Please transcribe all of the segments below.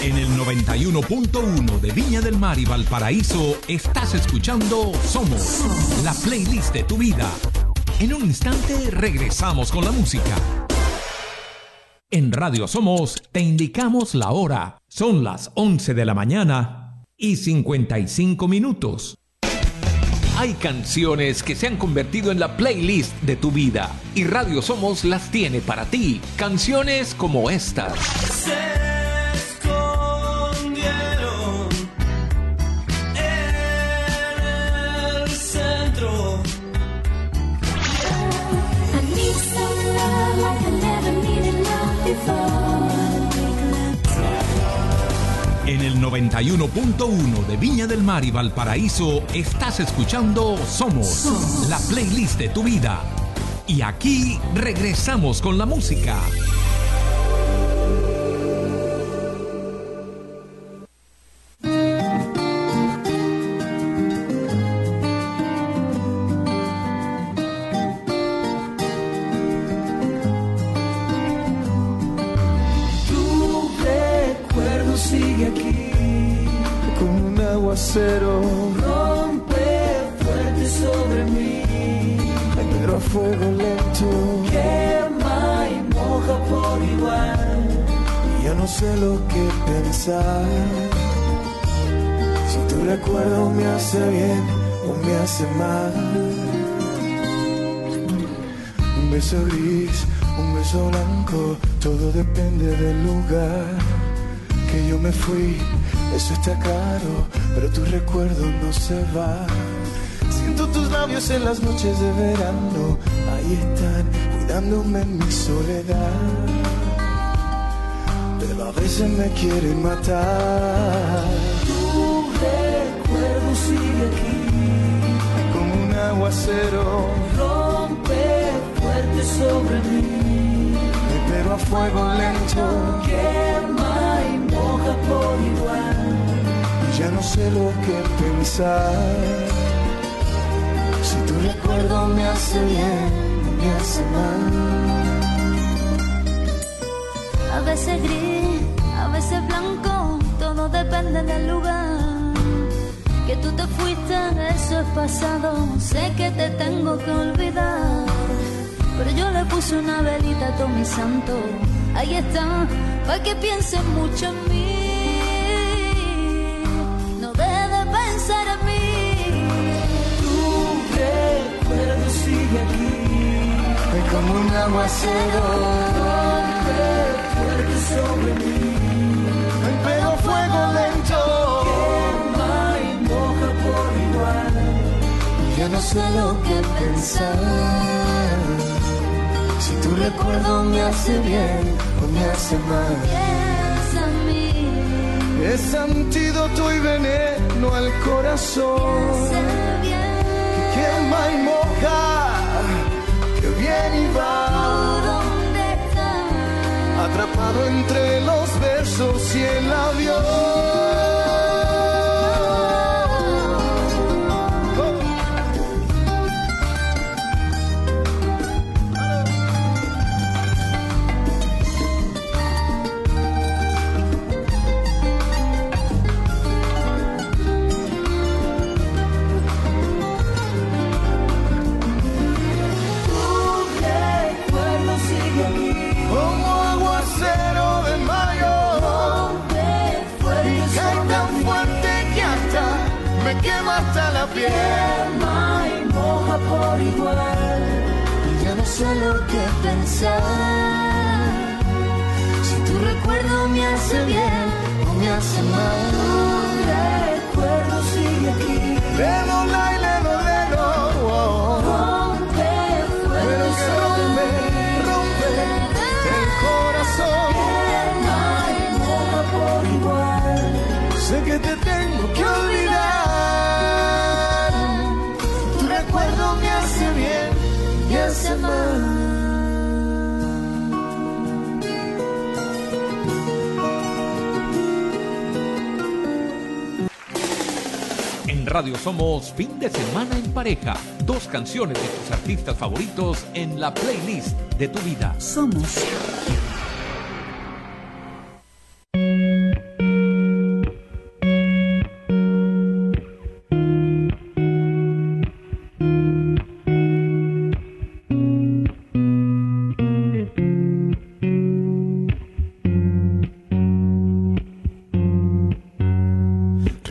En el 91.1 de Viña del Mar y Valparaíso estás escuchando Somos, la playlist de tu vida. En un instante regresamos con la música. En Radio Somos te indicamos la hora. Son las 11 de la mañana y 55 minutos. Hay canciones que se han convertido en la playlist de tu vida y Radio Somos las tiene para ti. Canciones como estas. En el 91.1 de Viña del Mar y Valparaíso estás escuchando Somos, la playlist de tu vida. Y aquí regresamos con la música. Rompe fuerte sobre mí, pero a fuego lento quema y moja por igual. Y ya no sé lo que pensar. Si tu recuerdo me hace bien o me hace mal. Un beso gris, un beso blanco, todo depende del lugar que yo me fui. Eso está caro, pero tu recuerdo no se va. Siento tus labios en las noches de verano. Ahí están, cuidándome en mi soledad. Pero a veces me quieren matar. Tu recuerdo sigue aquí, como un aguacero. Rompe fuerte sobre mí, pero a fuego lento quema y moja por igual. Ya no sé lo que pensar. Si tu recuerdo me hace bien o me hace mal. A veces gris, a veces blanco, todo depende del lugar. Que tú te fuiste, eso es pasado. Sé que te tengo que olvidar, pero yo le puse una velita a todo mi santo. Ahí está, pa' que pienses mucho en mí. Pensar en mí. Tu recuerdo sigue aquí, es como un aguacero. Rompe fuerte sobre mí, pero a fuego lento quema y moja por igual. Ya no sé lo que pensar. Si tu recuerdo me hace bien o me hace mal. Piensa en mí. Es antídoto y veneno al corazón, que quema y moja, que viene y va. ¿Dónde estás? Atrapado entre los versos y el avión. Hasta la piel, quema y moja por igual. Y ya no sé lo que pensar. Si tu recuerdo me hace bien o me hace mal. Tu recuerdo sigue aquí. Lelo, la y lelo, lelo. Rompe fuerte, pero que rompe el corazón. Quema y moja por igual. Sé que te tengo que olvidar. Me hace bien, me hace mal. En Radio Somos, fin de semana en pareja. 2 canciones de tus artistas favoritos en la playlist de tu vida. Somos.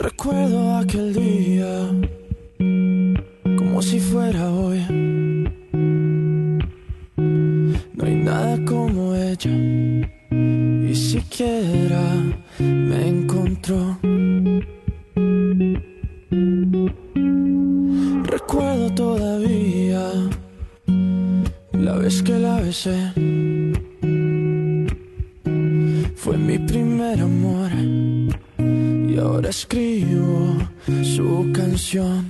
Recuerdo aquel día como si fuera hoy. No hay nada como ella, y siquiera me encontró. Recuerdo todavía la vez que la besé. Fue mi primer amor y ahora escribo su canción.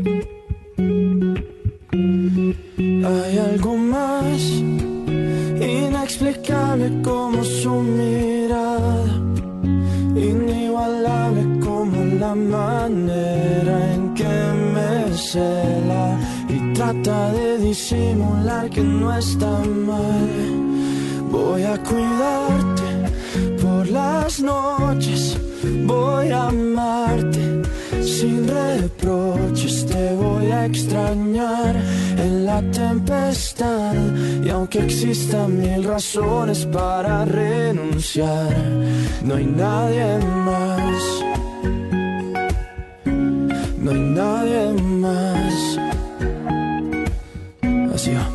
Hay algo más inexplicable como su mirada, inigualable como la manera en que me cela y trata de disimular que no está mal. Voy a cuidarte por las noches, voy a amarte sin reproches, te voy a extrañar en la tempestad. Y aunque existan mil razones para renunciar, no hay nadie más, no hay nadie más. Así va.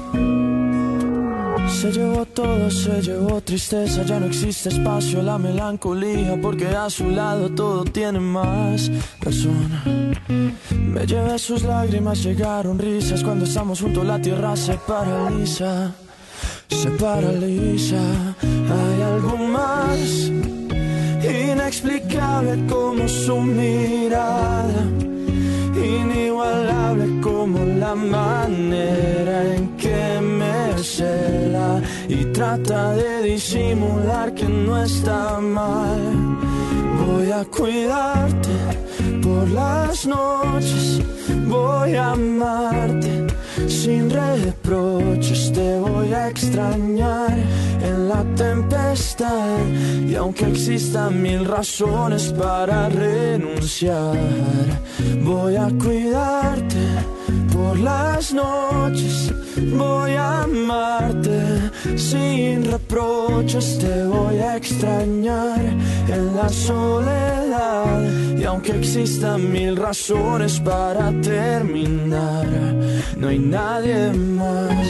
Se llevó todo, se llevó tristeza, ya no existe espacio, la melancolía, porque a su lado todo tiene más razón. Me llevé sus lágrimas, llegaron risas, cuando estamos juntos la tierra se paraliza, se paraliza. Hay algo más inexplicable como su mirada, inigualable como la manera en que me cela y trata de disimular que no está mal. Voy a cuidarte por las noches, voy a amarte sin reproches, te voy a extrañar en la tempestad. Y aunque existan mil razones para renunciar, voy a cuidarte por las noches, voy a amarte sin reproches, te voy a extrañar en la soledad. Y aunque existan mil razones para terminar, no hay nadie más,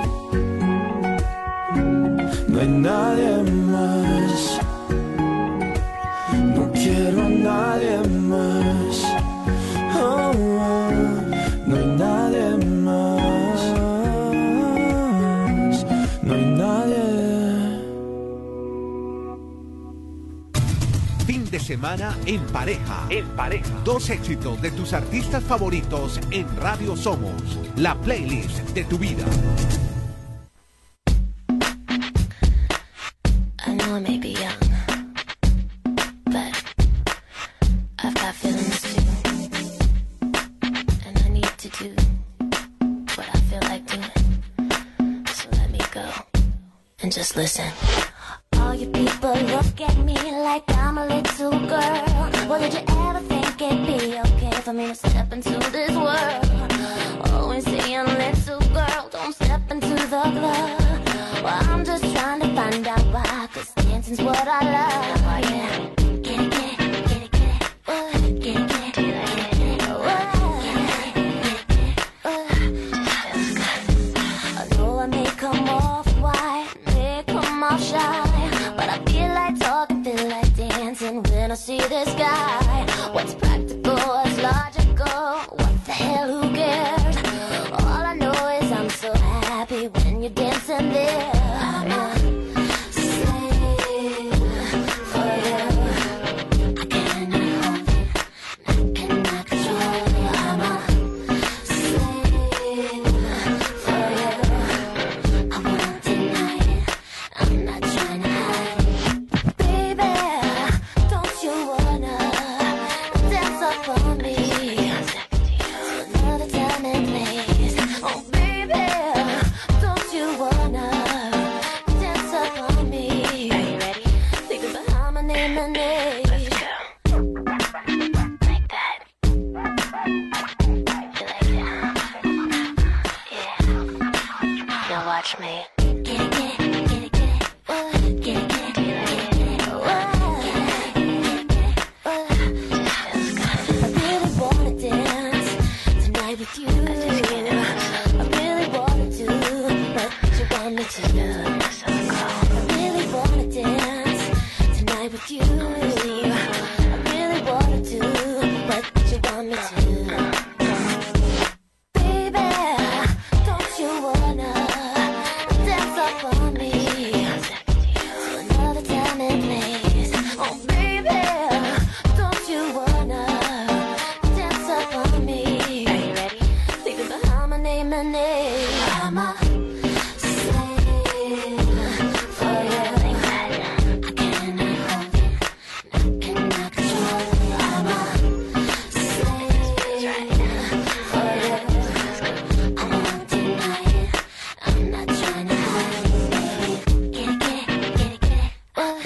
no hay nadie más, no quiero a nadie más, oh, oh, no hay nadie más, no hay nadie. Fin de semana en pareja. En pareja. 2 éxitos de tus artistas favoritos en Radio Somos. La playlist de tu vida. I know I may be young, but I've got feelings too, and I need to do what I feel like doing. So let me go and just listen. All you people look at me like I'm a little girl. Well, did you ever think it'd be okay for me to step into this world? Always saying, little girl, don't step into the club. Well, I'm just trying to find out why, 'cause dancing's what I love. Oh, yeah. Get it, get it, get it, get it. Get it, get it, get it. I know I may come off white, may come off shy, but I feel like talking, feel like dancing when I see this guy. What's practical, what's logical, what the hell, who cares? All I know is I'm so happy when you're dancing there. Watch me.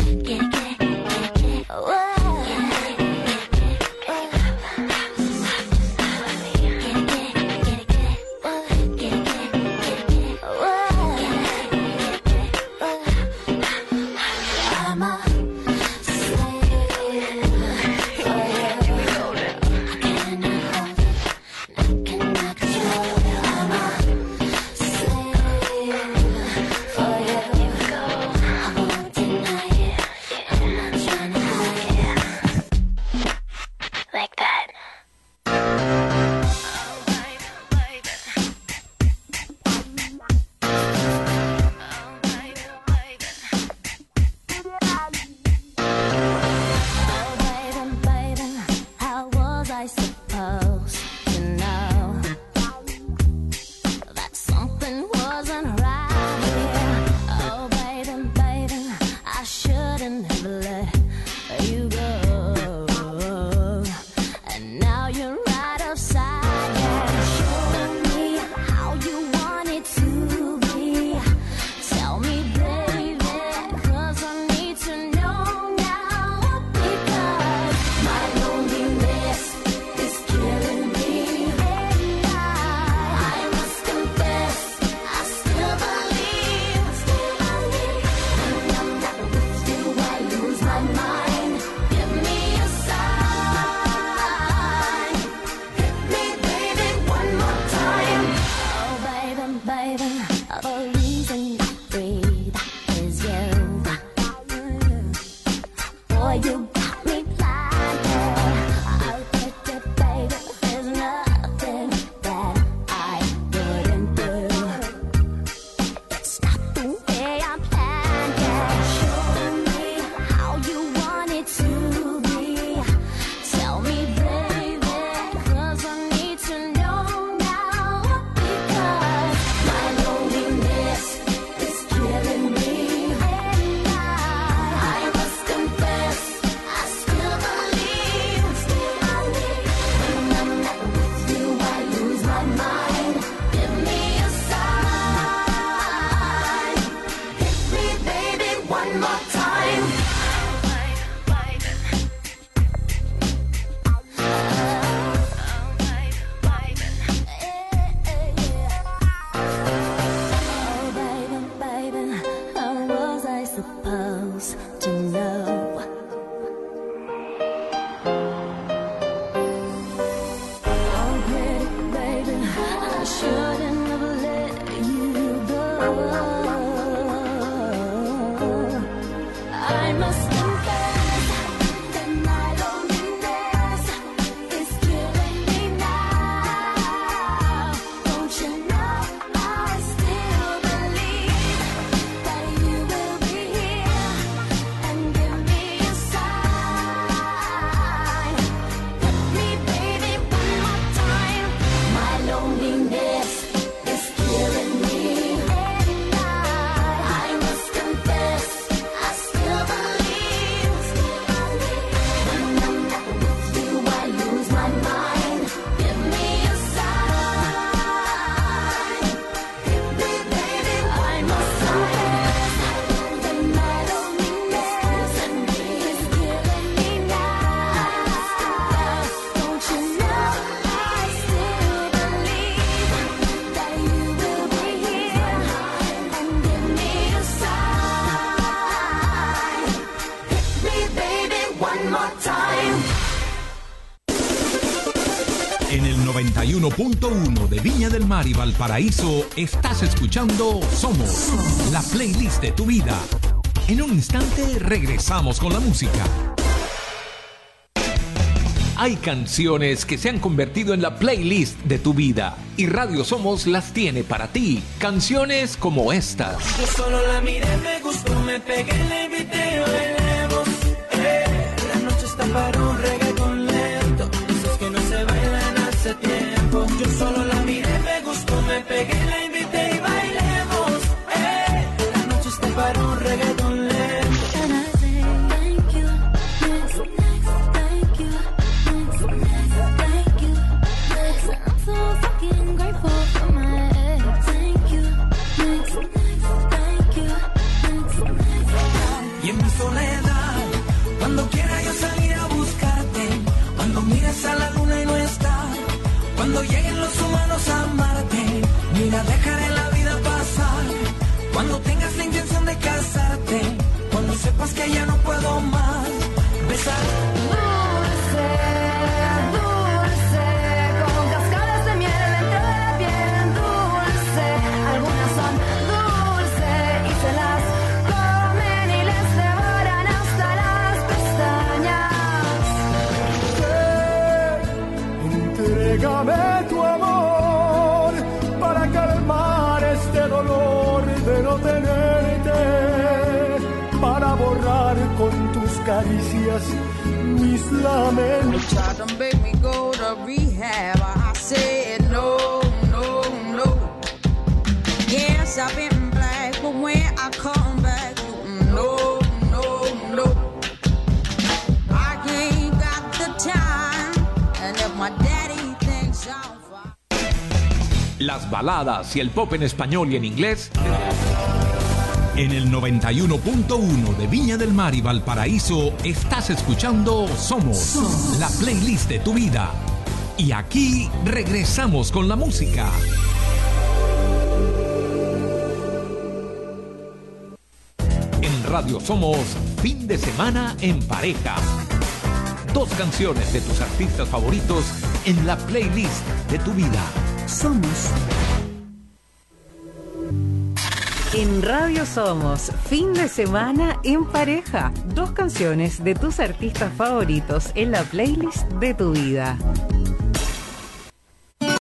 En el 91.1 de Viña del Mar y Valparaíso estás escuchando Somos, la playlist de tu vida. En un instante regresamos con la música. Hay canciones que se han convertido en la playlist de tu vida y Radio Somos las tiene para ti. Canciones como estas. Yo solo la miré, me gustó, me pegué, la invité y bailemos. La noche está para un reggaetón lento, esos que no se bailan hace tiempo. Yo solo la miré, me gustó, me pegué, la invité y bailemos. La noche está para un reggaetón lento. Y en mi soledad Cuando quiera yo salir a buscarte, cuando mires a la luna y no está, cuando lleguen los humanos a amarte, mira, dejaré la vida pasar. Cuando tengas la intención de casarte, cuando sepas que ya no puedo más besar. Dulce, dulce, como cascadas de miel dentro de la piel. Dulce, algunas son dulce y se las comen y les devoran hasta las pestañas. Entrégame tu amor para calmar este dolor de no tenerte, para borrar con tus caricias mis lamentos. Tried to make me go to rehab. I said no, no, no. Yes, I've been black, but when I come back, no, no, no. I ain't got the time, and if my daddy thinks I'm fine. Las baladas y el pop en español y en inglés en el 91.1 de Viña del Mar y Valparaíso. Estás escuchando Somos, la playlist de tu vida. Y aquí regresamos con la música. En Radio Somos, fin de semana en pareja. 2 canciones de tus artistas favoritos en la playlist de tu vida. Somos. En Radio Somos, fin de semana en pareja. 2 canciones de tus artistas favoritos en la playlist de tu vida.